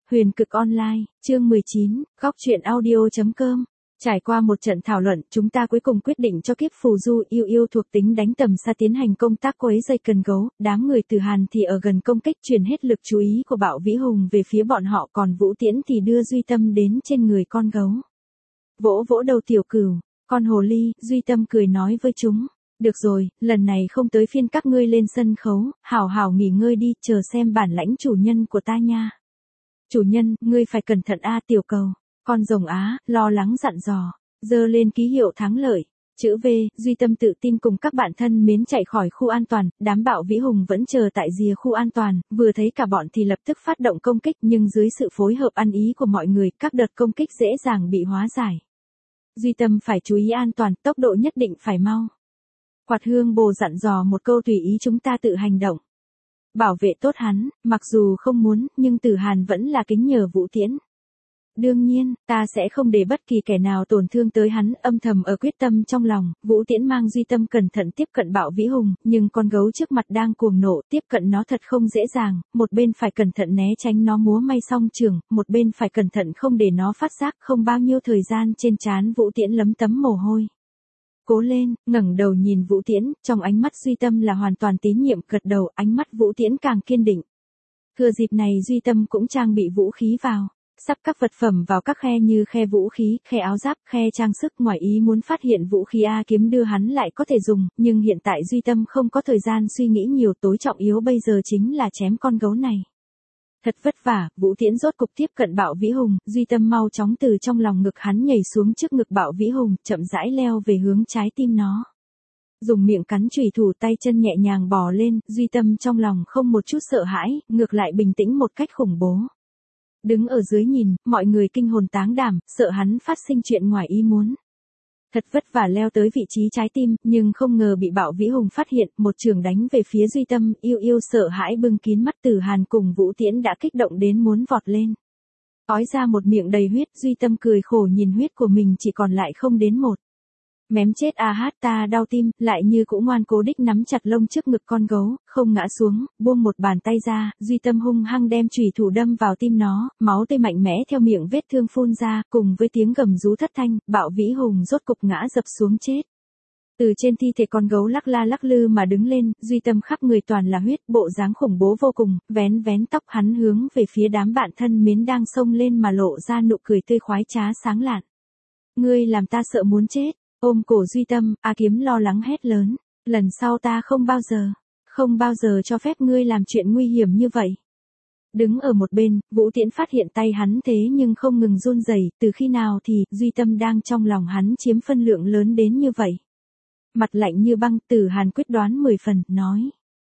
Huyền cực online, chương 19, góc truyện audio.com. Trải qua một trận thảo luận, chúng ta cuối cùng quyết định cho kiếp phù du yêu yêu thuộc tính đánh tầm xa tiến hành công tác quấy dây cần gấu. Đám người Từ Hàn thì ở gần công kích, chuyển hết lực chú ý của Bạo Vĩ Hùng về phía bọn họ, còn Vũ Tiễn thì đưa Duy Tâm đến trên người con gấu. Vỗ vỗ đầu tiểu cừu, con hồ ly, Duy Tâm cười nói với chúng. Được rồi, lần này không tới phiên các ngươi lên sân khấu, hảo hảo nghỉ ngơi đi, chờ xem bản lãnh chủ nhân của ta nha. Chủ nhân, ngươi phải cẩn thận a tiểu cầu. Con rồng Á, lo lắng dặn dò, giơ lên ký hiệu thắng lợi. Chữ V, Duy Tâm tự tin cùng các bạn thân mến chạy khỏi khu an toàn, đám Bạo Vĩ Hùng vẫn chờ tại rìa khu an toàn, vừa thấy cả bọn thì lập tức phát động công kích, nhưng dưới sự phối hợp ăn ý của mọi người, các đợt công kích dễ dàng bị hóa giải. Duy Tâm phải chú ý an toàn, tốc độ nhất định phải mau. Quạt Hương Bồ dặn dò một câu tùy ý chúng ta tự hành động. Bảo vệ tốt hắn, mặc dù không muốn, nhưng Từ Hàn vẫn là kính nhờ Vũ Tiễn. Đương nhiên, ta sẽ không để bất kỳ kẻ nào tổn thương tới hắn, âm thầm ở quyết tâm trong lòng. Vũ Tiễn mang Duy Tâm cẩn thận tiếp cận Bạo Vĩ Hùng, nhưng con gấu trước mặt đang cuồng nộ, tiếp cận nó thật không dễ dàng, một bên phải cẩn thận né tránh nó múa may song trường, một bên phải cẩn thận không để nó phát giác. Không bao nhiêu thời gian, trên trán Vũ Tiễn lấm tấm mồ hôi. Cố lên, ngẩng đầu nhìn Vũ Tiễn, trong ánh mắt Duy Tâm là hoàn toàn tín nhiệm, gật đầu, ánh mắt Vũ Tiễn càng kiên định. Thừa dịp này Duy Tâm cũng trang bị vũ khí vào, sắp các vật phẩm vào các khe như khe vũ khí, khe áo giáp, khe trang sức. Ngoài ý muốn phát hiện vũ khí A kiếm đưa hắn lại có thể dùng, nhưng hiện tại Duy Tâm không có thời gian suy nghĩ nhiều, tối trọng yếu bây giờ chính là chém con gấu này. Thật vất vả, Vũ Tiễn rốt cục tiếp cận Bạo Vĩ Hùng, Duy Tâm mau chóng từ trong lòng ngực hắn nhảy xuống trước ngực Bạo Vĩ Hùng, chậm rãi leo về hướng trái tim nó. Dùng miệng cắn chùy thủ, tay chân nhẹ nhàng bò lên, Duy Tâm trong lòng không một chút sợ hãi, ngược lại bình tĩnh một cách khủng bố. Đứng ở dưới nhìn, mọi người kinh hồn táng đảm, sợ hắn phát sinh chuyện ngoài ý muốn. Thật vất vả leo tới vị trí trái tim, nhưng không ngờ bị Bạo Vĩ Hùng phát hiện, một chưởng đánh về phía Duy Tâm, yêu yêu sợ hãi bưng kín mắt. Từ Hàn cùng Vũ Tiễn đã kích động đến muốn vọt lên. Ói ra một miệng đầy huyết, Duy Tâm cười khổ nhìn huyết của mình chỉ còn lại không đến một. Mém chết a hát, ta đau tim, lại như cũng ngoan cố đích nắm chặt lông trước ngực con gấu, không ngã xuống, buông một bàn tay ra, Duy Tâm hung hăng đem chùy thủ đâm vào tim nó, máu tươi mạnh mẽ theo miệng vết thương phun ra, cùng với tiếng gầm rú thất thanh, Bạo Vĩ Hùng rốt cục ngã dập xuống chết. Từ trên thi thể con gấu lắc la lắc lư mà đứng lên, Duy Tâm khắp người toàn là huyết, bộ dáng khủng bố vô cùng, vén vén tóc hắn hướng về phía đám bạn thân mến đang xông lên mà lộ ra nụ cười tươi khoái trá sáng lạn. Ngươi làm ta sợ muốn chết. Ôm cổ Duy Tâm, A Kiếm lo lắng hét lớn, lần sau ta không bao giờ cho phép ngươi làm chuyện nguy hiểm như vậy. Đứng ở một bên, Vũ Tiễn phát hiện tay hắn thế nhưng không ngừng run rẩy, từ khi nào thì Duy Tâm đang trong lòng hắn chiếm phân lượng lớn đến như vậy. Mặt lạnh như băng, Từ Hàn quyết đoán 10 phần, nói.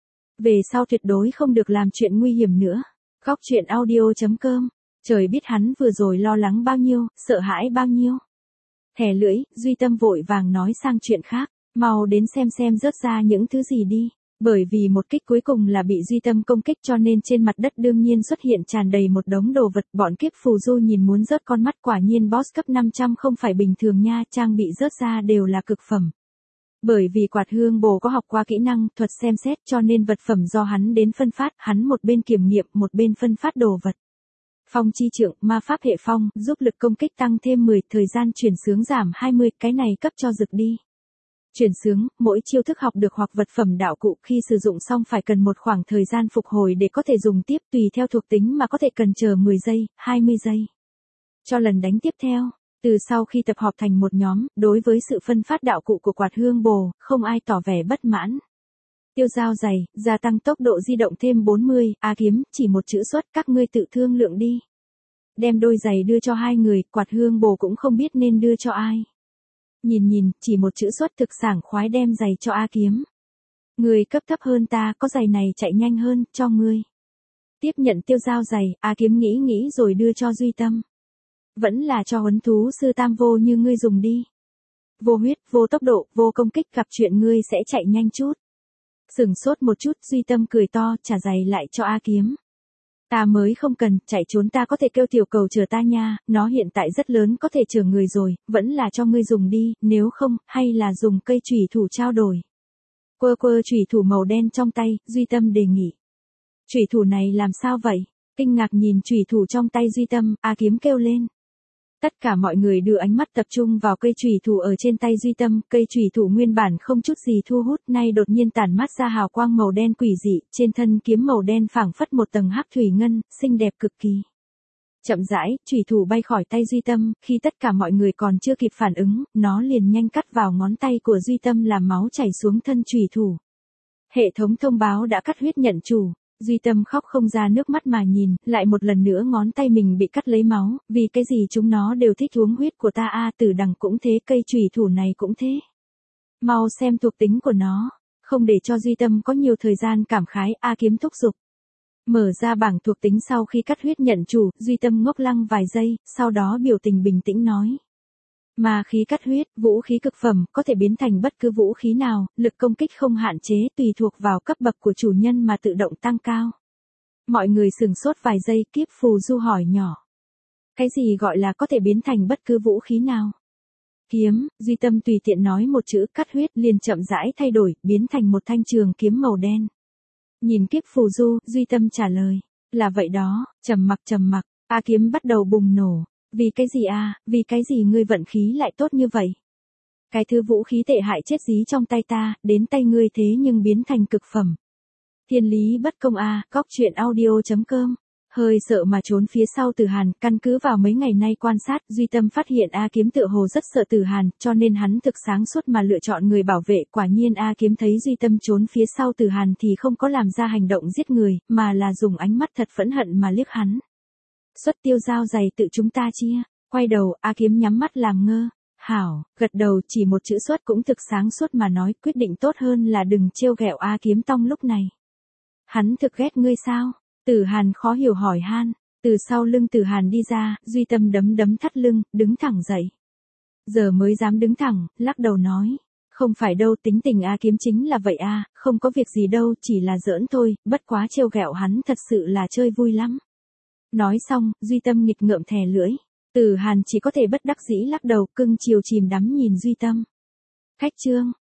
Về sau tuyệt đối không được làm chuyện nguy hiểm nữa. Góc truyện audio.com, trời biết hắn vừa rồi lo lắng bao nhiêu, sợ hãi bao nhiêu. Thè lưỡi, Duy Tâm vội vàng nói sang chuyện khác, mau đến xem rớt ra những thứ gì đi. Bởi vì một kích cuối cùng là bị Duy Tâm công kích cho nên trên mặt đất đương nhiên xuất hiện tràn đầy một đống đồ vật. Bọn kiếp phù du nhìn muốn rớt con mắt, quả nhiên boss cấp 500 không phải bình thường nha, trang bị rớt ra đều là cực phẩm. Bởi vì Quạt Hương Bồ có học qua kỹ năng thuật xem xét cho nên vật phẩm do hắn đến phân phát, hắn một bên kiểm nghiệm, một bên phân phát đồ vật. Phong chi trượng, ma pháp hệ phong, giúp lực công kích tăng thêm 10, thời gian chuyển xướng giảm 20, cái này cấp cho rực đi. Chuyển xướng, mỗi chiêu thức học được hoặc vật phẩm đạo cụ khi sử dụng xong phải cần một khoảng thời gian phục hồi để có thể dùng tiếp, tùy theo thuộc tính mà có thể cần chờ 10 giây, 20 giây. Cho lần đánh tiếp theo, từ sau khi tập hợp thành một nhóm, đối với sự phân phát đạo cụ của Quạt Hương Bồ, không ai tỏ vẻ bất mãn. Tiêu dao dày, gia tăng tốc độ di động thêm 40, A Kiếm, chỉ một chữ xuất, các ngươi tự thương lượng đi. Đem đôi giày đưa cho hai người, Quạt Hương Bồ cũng không biết nên đưa cho ai. Nhìn, chỉ một chữ xuất thực sảng khoái đem giày cho A Kiếm. Người cấp thấp hơn ta, có giày này chạy nhanh hơn, cho ngươi. Tiếp nhận tiêu dao giày, A Kiếm nghĩ rồi đưa cho Duy Tâm. Vẫn là cho huấn thú sư tam vô như ngươi dùng đi. Vô huyết, vô tốc độ, vô công kích, gặp chuyện ngươi sẽ chạy nhanh chút. Sửng sốt một chút, Duy Tâm cười to, trả giày lại cho A Kiếm. Ta mới không cần, chạy trốn ta có thể kêu tiểu cầu chở ta nha, nó hiện tại rất lớn có thể chở người rồi, vẫn là cho ngươi dùng đi, nếu không, hay là dùng cây chùy thủ trao đổi. Quơ chùy thủ màu đen trong tay, Duy Tâm đề nghị. Chùy thủ này làm sao vậy? Kinh ngạc nhìn chủy thủ trong tay Duy Tâm, A Kiếm kêu lên. Tất cả mọi người đưa ánh mắt tập trung vào cây chủy thủ ở trên tay Duy Tâm, cây chủy thủ nguyên bản không chút gì thu hút, nay đột nhiên tản mát ra hào quang màu đen quỷ dị, trên thân kiếm màu đen phảng phất một tầng hắc thủy ngân, xinh đẹp cực kỳ. Chậm rãi, chủy thủ bay khỏi tay Duy Tâm, khi tất cả mọi người còn chưa kịp phản ứng, nó liền nhanh cắt vào ngón tay của Duy Tâm làm máu chảy xuống thân chủy thủ. Hệ thống thông báo đã cắt huyết nhận chủ. Duy Tâm khóc không ra nước mắt mà nhìn, lại một lần nữa ngón tay mình bị cắt lấy máu, vì cái gì chúng nó đều thích uống huyết của ta a, Tử Đằng cũng thế, cây chủy thủ này cũng thế. Mau xem thuộc tính của nó, không để cho Duy Tâm có nhiều thời gian cảm khái, A Kiếm thúc giục. Mở ra bảng thuộc tính sau khi cắt huyết nhận chủ, Duy Tâm ngốc lăng vài giây, sau đó biểu tình bình tĩnh nói. Ma khí cắt huyết, vũ khí cực phẩm, có thể biến thành bất cứ vũ khí nào, lực công kích không hạn chế, tùy thuộc vào cấp bậc của chủ nhân mà tự động tăng cao. Mọi người sửng sốt vài giây, Kiếp Phù Du hỏi nhỏ. Cái gì gọi là có thể biến thành bất cứ vũ khí nào? Kiếm, Duy Tâm tùy tiện nói một chữ cắt huyết liền chậm rãi thay đổi, biến thành một thanh trường kiếm màu đen. Nhìn Kiếp Phù Du, Duy Tâm trả lời. Là vậy đó, trầm mặc, A Kiếm bắt đầu bùng nổ. Vì cái gì a, vì cái gì ngươi vận khí lại tốt như vậy? Cái thứ vũ khí tệ hại chết dí trong tay ta, đến tay ngươi thế nhưng biến thành cực phẩm. Thiên lý bất công a, góc truyện audio.com. Hơi sợ mà trốn phía sau Tử Hàn, căn cứ vào mấy ngày nay quan sát, Duy Tâm phát hiện A Kiếm tựa hồ rất sợ Tử Hàn, cho nên hắn thực sáng suốt mà lựa chọn người bảo vệ, quả nhiên A Kiếm thấy Duy Tâm trốn phía sau Tử Hàn thì không có làm ra hành động giết người, mà là dùng ánh mắt thật phẫn hận mà liếc hắn. Xuất tiêu giao dày tự chúng ta chia, quay đầu, A Kiếm nhắm mắt làm ngơ. Hảo, gật đầu, chỉ một chữ xuất cũng thực sáng suốt mà nói, quyết định tốt hơn là đừng trêu ghẹo A Kiếm Tông lúc này. Hắn thực ghét ngươi sao? Tử Hàn khó hiểu hỏi han. Từ sau lưng Tử Hàn đi ra, Duy Tâm đấm thắt lưng, đứng thẳng dậy. Giờ mới dám đứng thẳng, lắc đầu nói. Không phải đâu, tính tình A Kiếm chính là vậy a, không có việc gì đâu, chỉ là giỡn thôi, bất quá trêu ghẹo hắn thật sự là chơi vui lắm. Nói xong, Duy Tâm nghịch ngợm thè lưỡi. Tử Hàn chỉ có thể bất đắc dĩ lắc đầu, cưng chiều chìm đắm nhìn Duy Tâm. Khách trương,